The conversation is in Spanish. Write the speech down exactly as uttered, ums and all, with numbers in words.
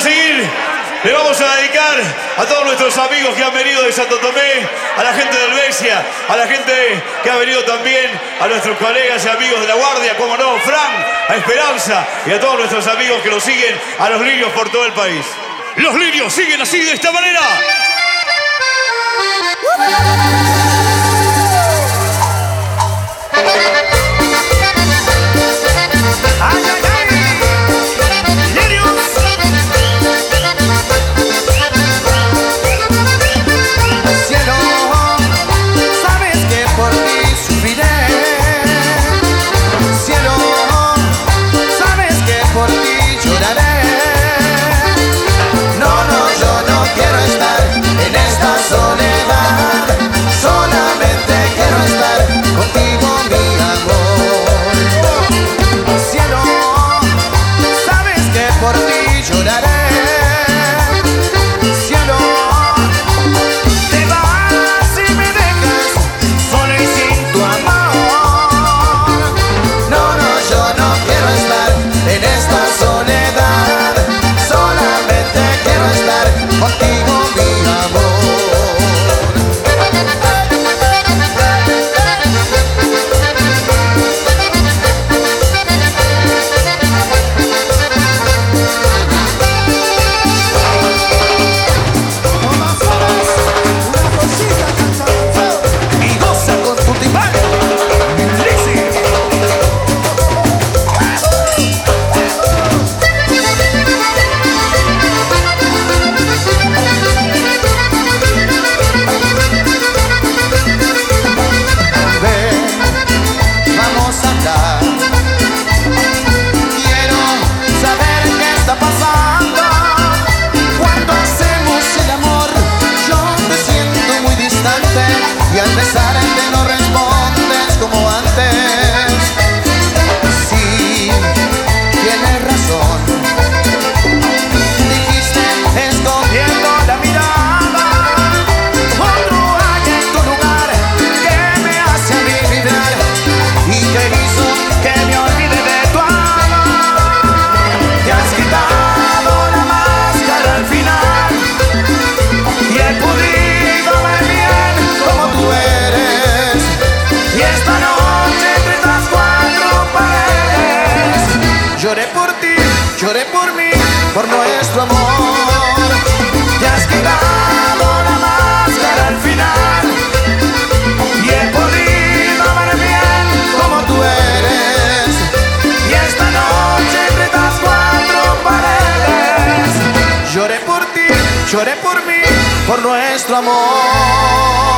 seguir. Le vamos a dedicar a todos nuestros amigos que han venido de Santo Tomé, a la gente del Besia, a la gente que ha venido también, a nuestros colegas y amigos de la Guardia, como no, Fran, a Esperanza y a todos nuestros amigos que nos siguen, a los lirios por todo el país. Los lirios siguen así, de esta manera. ¡Ay, ay, ay! ¡Lirios! Cielo, sabes que por ti sufriré. Cielo, sabes que por ti lloraré. No, no, yo no quiero estar en esta soledad. Solamente quiero estar contigo, mi amor. Cielo, sabes que por ti lloraré. Cielo, te vas y me dejas solo y sin tu amor. No, no, yo no quiero estar en esta soledad. Solamente quiero estar contigo, mi amor. Y goza con tu timbal, Lizzy. Ven, vamos a hablar. Quiero saber qué está pasando. Cuando hacemos el amor, yo te siento muy distante. Y al besarte no respondes como antes. Sí, tienes razón. Dijiste escondiendo la mirada. Otro hay en tu lugar que me hace a mí vibrar y que hizo que me olvide de tu amor. Te has quitado la máscara al final y he podido ver bien como tú eres. Y esta noche entre estas cuatro paredes lloré por ti, lloré por mí, por nuestro amor. Te has quitado la máscara al final y he podido ver bien como tú eres. Y esta noche entre estas cuatro paredes lloré por ti, lloré por mí, por nuestro amor.